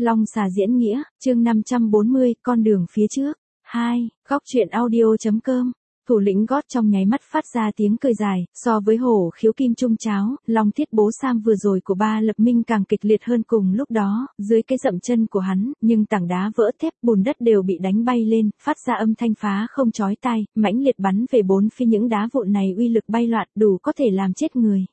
Long xà diễn nghĩa, chương 540, con đường phía trước. 2. Góc truyện audio.com. Thủ lĩnh gót trong nháy mắt phát ra tiếng cười dài, so với hổ khiếu kim trung cháo, Long Thiết Bố Sam vừa rồi của Ba Lập Minh càng kịch liệt hơn cùng lúc đó, dưới cái dậm chân của hắn, nhưng tảng đá vỡ thép bùn đất đều bị đánh bay lên, phát ra âm thanh phá không chói tai, mãnh liệt bắn về bốn phía những đá vụn này uy lực bay loạn đủ có thể làm chết người.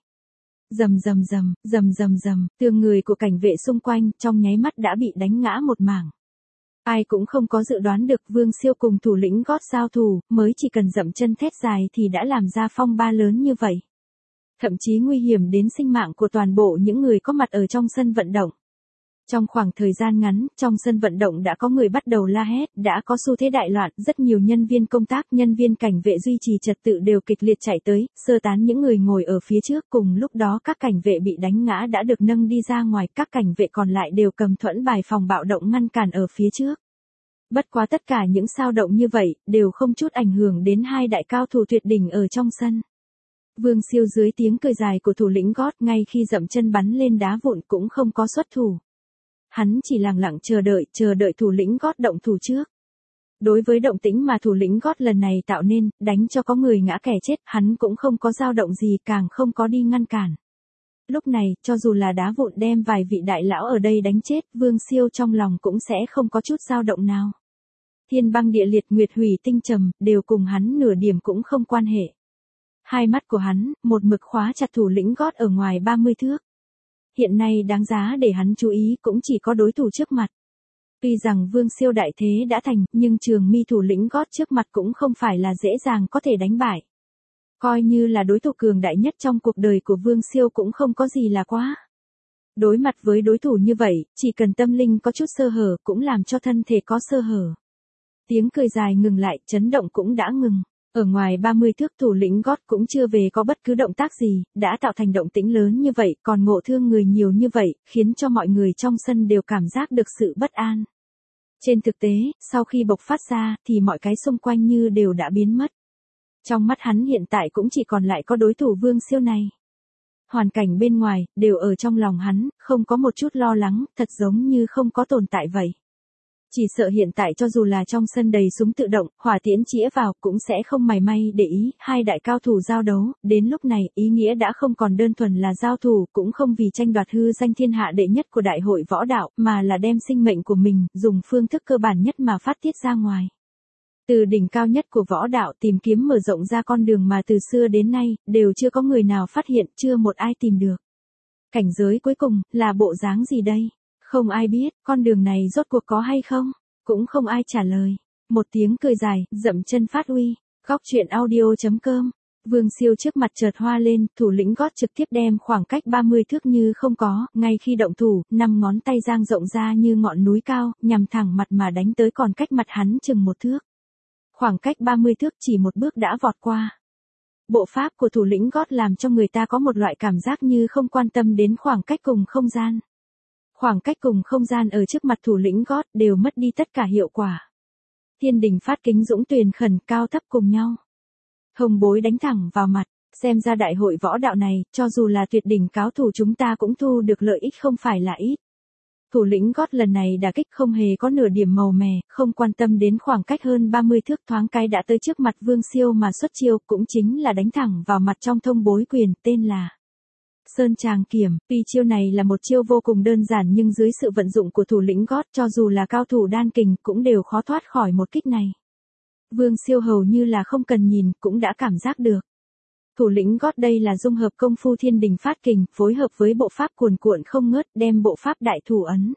Rầm rầm rầm, rầm rầm rầm, tường người của cảnh vệ xung quanh trong nháy mắt đã bị đánh ngã một mảng. Ai cũng không có dự đoán được Vương Siêu cùng thủ lĩnh gót giao thủ, mới chỉ cần dậm chân thét dài thì đã làm ra phong ba lớn như vậy. Thậm chí nguy hiểm đến sinh mạng của toàn bộ những người có mặt ở trong sân vận động. Trong khoảng thời gian ngắn, trong sân vận động đã có người bắt đầu la hét, đã có xu thế đại loạn, rất nhiều nhân viên công tác, nhân viên cảnh vệ duy trì trật tự đều kịch liệt chạy tới, sơ tán những người ngồi ở phía trước. Cùng lúc đó các cảnh vệ bị đánh ngã đã được nâng đi ra ngoài, các cảnh vệ còn lại đều cầm thuẫn bài phòng bạo động ngăn cản ở phía trước. Bất quá tất cả những sao động như vậy, đều không chút ảnh hưởng đến hai đại cao thủ tuyệt đỉnh ở trong sân. Vương Siêu dưới tiếng cười dài của thủ lĩnh gót ngay khi dậm chân bắn lên đá vụn cũng không có xuất thủ. Hắn chỉ lặng lặng chờ đợi thủ lĩnh gót động thủ trước. Đối với động tĩnh mà thủ lĩnh gót lần này tạo nên, đánh cho có người ngã kẻ chết, hắn cũng không có dao động gì, càng không có đi ngăn cản. Lúc này, cho dù là đá vụn đem vài vị đại lão ở đây đánh chết, Vương Siêu trong lòng cũng sẽ không có chút dao động nào. Thiên băng địa liệt, nguyệt hủy tinh trầm, đều cùng hắn nửa điểm cũng không quan hệ. Hai mắt của hắn, một mực khóa chặt thủ lĩnh gót ở ngoài 30 thước. Hiện nay đáng giá để hắn chú ý cũng chỉ có đối thủ trước mặt. Tuy rằng Vương Siêu đại thế đã thành, nhưng Trường Mi thủ lĩnh gót trước mặt cũng không phải là dễ dàng có thể đánh bại. Coi như là đối thủ cường đại nhất trong cuộc đời của Vương Siêu cũng không có gì là quá. Đối mặt với đối thủ như vậy, chỉ cần tâm linh có chút sơ hở cũng làm cho thân thể có sơ hở. Tiếng cười dài ngừng lại, chấn động cũng đã ngừng. Ở ngoài 30 thước thủ lĩnh gót cũng chưa về có bất cứ động tác gì, đã tạo thành động tĩnh lớn như vậy, còn ngộ thương người nhiều như vậy, khiến cho mọi người trong sân đều cảm giác được sự bất an. Trên thực tế, sau khi bộc phát ra, thì mọi cái xung quanh như đều đã biến mất. Trong mắt hắn hiện tại cũng chỉ còn lại có đối thủ Vương Siêu này. Hoàn cảnh bên ngoài, đều ở trong lòng hắn, không có một chút lo lắng, thật giống như không có tồn tại vậy. Chỉ sợ hiện tại cho dù là trong sân đầy súng tự động, hỏa tiễn chĩa vào cũng sẽ không mảy may để ý, hai đại cao thủ giao đấu, đến lúc này, ý nghĩa đã không còn đơn thuần là giao thủ, cũng không vì tranh đoạt hư danh thiên hạ đệ nhất của đại hội võ đạo, mà là đem sinh mệnh của mình, dùng phương thức cơ bản nhất mà phát tiết ra ngoài. Từ đỉnh cao nhất của võ đạo tìm kiếm mở rộng ra con đường mà từ xưa đến nay, đều chưa có người nào phát hiện, chưa một ai tìm được. Cảnh giới cuối cùng, là bộ dáng gì đây? Không ai biết, con đường này rốt cuộc có hay không? Cũng không ai trả lời. Một tiếng cười dài, dậm chân phát uy. Góc truyện audio.com. Vương Siêu trước mặt chợt hoa lên, thủ lĩnh gót trực tiếp đem khoảng cách 30 thước như không có, ngay khi động thủ, 5 ngón tay dang rộng ra như ngọn núi cao, nhằm thẳng mặt mà đánh tới còn cách mặt hắn chừng 1 thước. Khoảng cách 30 thước chỉ một bước đã vọt qua. Bộ pháp của thủ lĩnh gót làm cho người ta có một loại cảm giác như không quan tâm đến khoảng cách cùng không gian. Khoảng cách cùng không gian ở trước mặt thủ lĩnh gót đều mất đi tất cả hiệu quả. Thiên đình phát kính dũng tuyền khẩn cao thấp cùng nhau. Hồng bối đánh thẳng vào mặt, xem ra đại hội võ đạo này, cho dù là tuyệt đỉnh cao thủ chúng ta cũng thu được lợi ích không phải là ít. Thủ lĩnh gót lần này đả kích không hề có nửa điểm màu mè, không quan tâm đến khoảng cách hơn 30 thước thoáng cái đã tới trước mặt Vương Siêu mà xuất chiêu, cũng chính là đánh thẳng vào mặt trong thông bối quyền, tên là Sơn Tràng Kiểm. Tuy chiêu này là một chiêu vô cùng đơn giản nhưng dưới sự vận dụng của thủ lĩnh gót cho dù là cao thủ đan kình cũng đều khó thoát khỏi một kích này. Vương Siêu hầu như là không cần nhìn cũng đã cảm giác được. Thủ lĩnh gót đây là dung hợp công phu thiên đình phát kình, phối hợp với bộ pháp cuồn cuộn không ngớt, đem bộ pháp đại thủ ấn.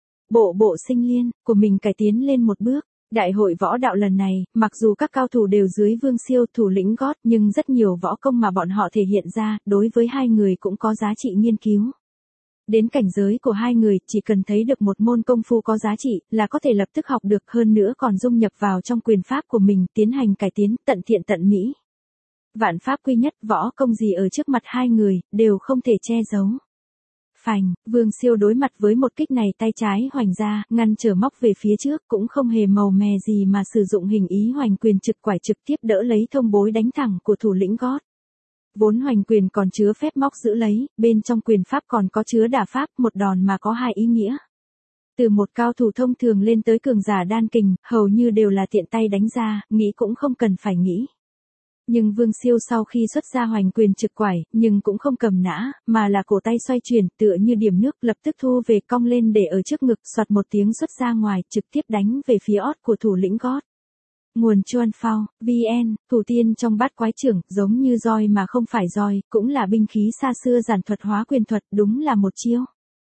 Bộ sinh liên, của mình cải tiến lên một bước. Đại hội võ đạo lần này, mặc dù các cao thủ đều dưới Vương Siêu thủ lĩnh gót nhưng rất nhiều võ công mà bọn họ thể hiện ra, đối với hai người cũng có giá trị nghiên cứu. Đến cảnh giới của hai người, chỉ cần thấy được một môn công phu có giá trị, là có thể lập tức học được, hơn nữa còn dung nhập vào trong quyền pháp của mình, tiến hành cải tiến, tận thiện tận mỹ. Vạn pháp quy nhất, võ công gì ở trước mặt hai người, đều không thể che giấu. Phành, Vương Siêu đối mặt với một kích này tay trái hoành ra, ngăn trở móc về phía trước, cũng không hề màu mè gì mà sử dụng hình ý hoành quyền trực quải trực tiếp đỡ lấy thông bối đánh thẳng của thủ lĩnh gót. Vốn hoành quyền còn chứa phép móc giữ lấy, bên trong quyền pháp còn có chứa đả pháp, một đòn mà có hai ý nghĩa. Từ một cao thủ thông thường lên tới cường giả đan kình, hầu như đều là tiện tay đánh ra, nghĩ cũng không cần phải nghĩ. Nhưng Vương Siêu sau khi xuất ra hoành quyền trực quải, nhưng cũng không cầm nã, mà là cổ tay xoay chuyển, tựa như điểm nước, lập tức thu về cong lên để ở trước ngực, soạt một tiếng xuất ra ngoài, trực tiếp đánh về phía ót của thủ lĩnh gót. Nguồn Chuan Phao, VN, thủ tiên trong bát quái trưởng, giống như roi mà không phải roi, cũng là binh khí xa xưa giản thuật hóa quyền thuật, đúng là một chiêu.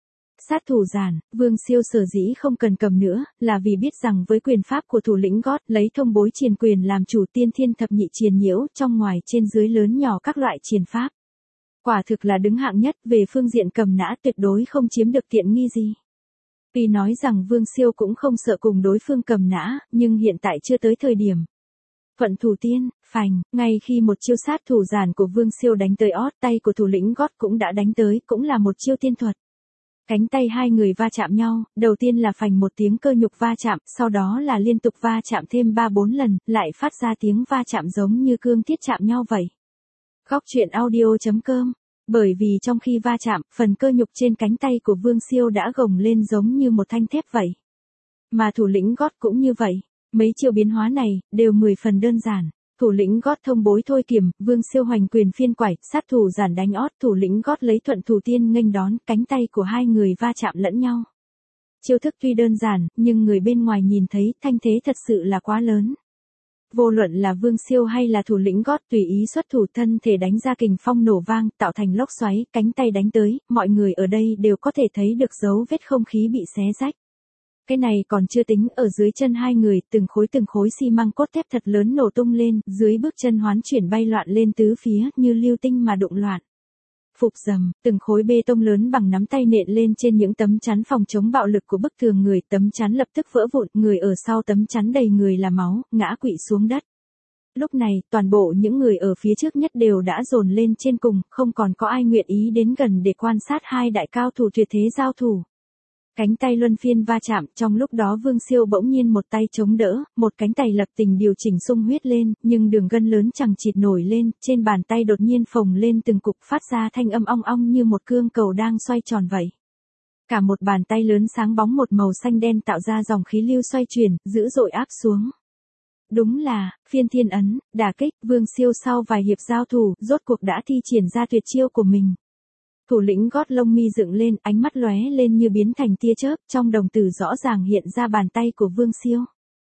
Sát thủ giản, Vương Siêu sở dĩ không cần cầm nữa, là vì biết rằng với quyền pháp của thủ lĩnh gót lấy thông bối triền quyền làm chủ tiên thiên thập nhị triền nhiễu trong ngoài trên dưới lớn nhỏ các loại triền pháp. Quả thực là đứng hạng nhất về phương diện cầm nã tuyệt đối không chiếm được tiện nghi gì. Tuy nói rằng Vương Siêu cũng không sợ cùng đối phương cầm nã, nhưng hiện tại chưa tới thời điểm. Thuận thủ tiên, phành, ngay khi một chiêu sát thủ giản của Vương Siêu đánh tới ót, tay của thủ lĩnh gót cũng đã đánh tới, cũng là một chiêu tiên thuật. Cánh tay hai người va chạm nhau, đầu tiên là phành một tiếng cơ nhục va chạm, sau đó là liên tục va chạm thêm 3-4 lần, lại phát ra tiếng va chạm giống như cương thiết chạm nhau vậy. Góc truyện audio.com. Bởi vì trong khi va chạm, phần cơ nhục trên cánh tay của Vương Siêu đã gồng lên giống như một thanh thép vậy. Mà thủ lĩnh gót cũng như vậy. Mấy chiêu biến hóa này, đều 10 phần đơn giản. Thủ lĩnh gót thông bối thôi kiểm, Vương Siêu hoành quyền phiên quải, sát thủ giản đánh ót, thủ lĩnh gót lấy thuận thủ tiên nghênh đón, cánh tay của hai người va chạm lẫn nhau. Chiêu thức tuy đơn giản, nhưng người bên ngoài nhìn thấy thanh thế thật sự là quá lớn. Vô luận là Vương Siêu hay là thủ lĩnh gót tùy ý xuất thủ thân thể đánh ra kình phong nổ vang, tạo thành lốc xoáy, cánh tay đánh tới, mọi người ở đây đều có thể thấy được dấu vết không khí bị xé rách. Cái này còn chưa tính, ở dưới chân hai người, từng khối xi măng cốt thép thật lớn nổ tung lên, dưới bước chân hoán chuyển bay loạn lên tứ phía, như lưu tinh mà đụng loạn. Phục rầm, từng khối bê tông lớn bằng nắm tay nện lên trên những tấm chắn phòng chống bạo lực của bức tường người, tấm chắn lập tức vỡ vụn, người ở sau tấm chắn đầy người là máu, ngã quỵ xuống đất. Lúc này, toàn bộ những người ở phía trước nhất đều đã dồn lên trên cùng, không còn có ai nguyện ý đến gần để quan sát hai đại cao thủ tuyệt thế giao thủ. Cánh tay luân phiên va chạm, trong lúc đó Vương Siêu bỗng nhiên một tay chống đỡ, một cánh tay lập tình điều chỉnh sung huyết lên, nhưng đường gân lớn chẳng chịt nổi lên, trên bàn tay đột nhiên phồng lên từng cục phát ra thanh âm ong ong như một cương cầu đang xoay tròn vậy. Cả một bàn tay lớn sáng bóng một màu xanh đen tạo ra dòng khí lưu xoay chuyển, dữ dội áp xuống. Đúng là, phiên thiên ấn, đả kích, Vương Siêu sau vài hiệp giao thủ, rốt cuộc đã thi triển ra tuyệt chiêu của mình. Thủ lĩnh gót lông mi dựng lên, ánh mắt lóe lên như biến thành tia chớp, trong đồng tử rõ ràng hiện ra bàn tay của Vương Siêu.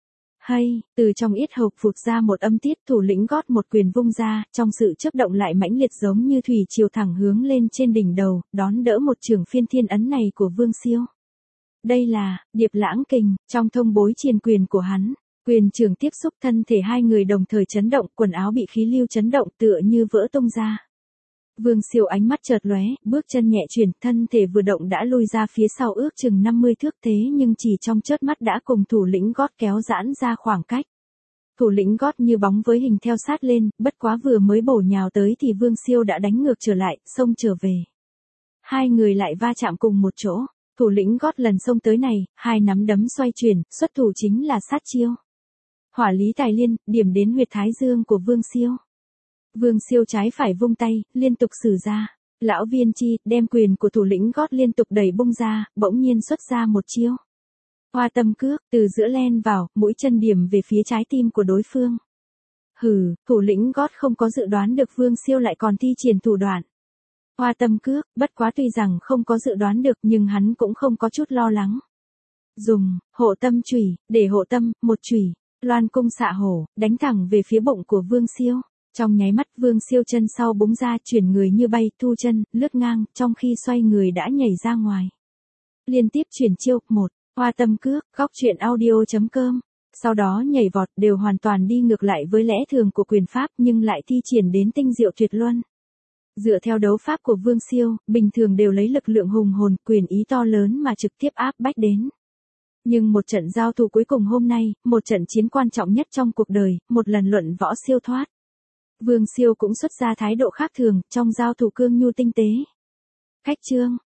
Hay, từ trong yết hầu phụt ra một âm tiết, thủ lĩnh gót một quyền vung ra, trong sự chớp động lại mãnh liệt giống như thủy triều thẳng hướng lên trên đỉnh đầu, đón đỡ một trường phiên thiên ấn này của Vương Siêu. Đây là, điệp lãng kình, trong thông bối triền quyền của hắn. Quyền trường tiếp xúc thân thể hai người đồng thời chấn động, quần áo bị khí lưu chấn động tựa như vỡ tung ra. Vương Siêu ánh mắt chợt lóe, bước chân nhẹ chuyển, thân thể vừa động đã lui ra phía sau ước chừng 50 thước thế nhưng chỉ trong chớp mắt đã cùng thủ lĩnh gót kéo giãn ra khoảng cách. Thủ lĩnh gót như bóng với hình theo sát lên, bất quá vừa mới bổ nhào tới thì Vương Siêu đã đánh ngược trở lại, xông trở về. Hai người lại va chạm cùng một chỗ, thủ lĩnh gót lần xông tới này, hai nắm đấm xoay chuyển, xuất thủ chính là sát chiêu. Hỏa lý tài liên, điểm đến huyệt thái dương của Vương Siêu. Vương Siêu trái phải vung tay, liên tục sử ra. Lão Viên Chi, đem quyền của thủ lĩnh gót liên tục đẩy bung ra, bỗng nhiên xuất ra một chiêu. Hoa tâm cước, từ giữa len vào, mũi chân điểm về phía trái tim của đối phương. Hừ, thủ lĩnh gót không có dự đoán được Vương Siêu lại còn thi triển thủ đoạn. Hoa tâm cước, bất quá tuy rằng không có dự đoán được nhưng hắn cũng không có chút lo lắng. Dùng, hộ tâm chùy, để hộ tâm, một chùy, loan cung xạ hổ, đánh thẳng về phía bụng của Vương Siêu. Trong nháy mắt Vương Siêu chân sau búng ra chuyển người như bay, thu chân, lướt ngang, trong khi xoay người đã nhảy ra ngoài. Liên tiếp chuyển chiêu, một, hoa tâm cước, góc truyện audio.com. Sau đó nhảy vọt đều hoàn toàn đi ngược lại với lẽ thường của quyền pháp nhưng lại thi triển đến tinh diệu tuyệt luân. Dựa theo đấu pháp của Vương Siêu, bình thường đều lấy lực lượng hùng hồn, quyền ý to lớn mà trực tiếp áp bách đến. Nhưng một trận giao thủ cuối cùng hôm nay, một trận chiến quan trọng nhất trong cuộc đời, một lần luận võ siêu thoát. Vương Siêu cũng xuất ra thái độ khác thường, trong giao thủ cương nhu tinh tế. Khách chương.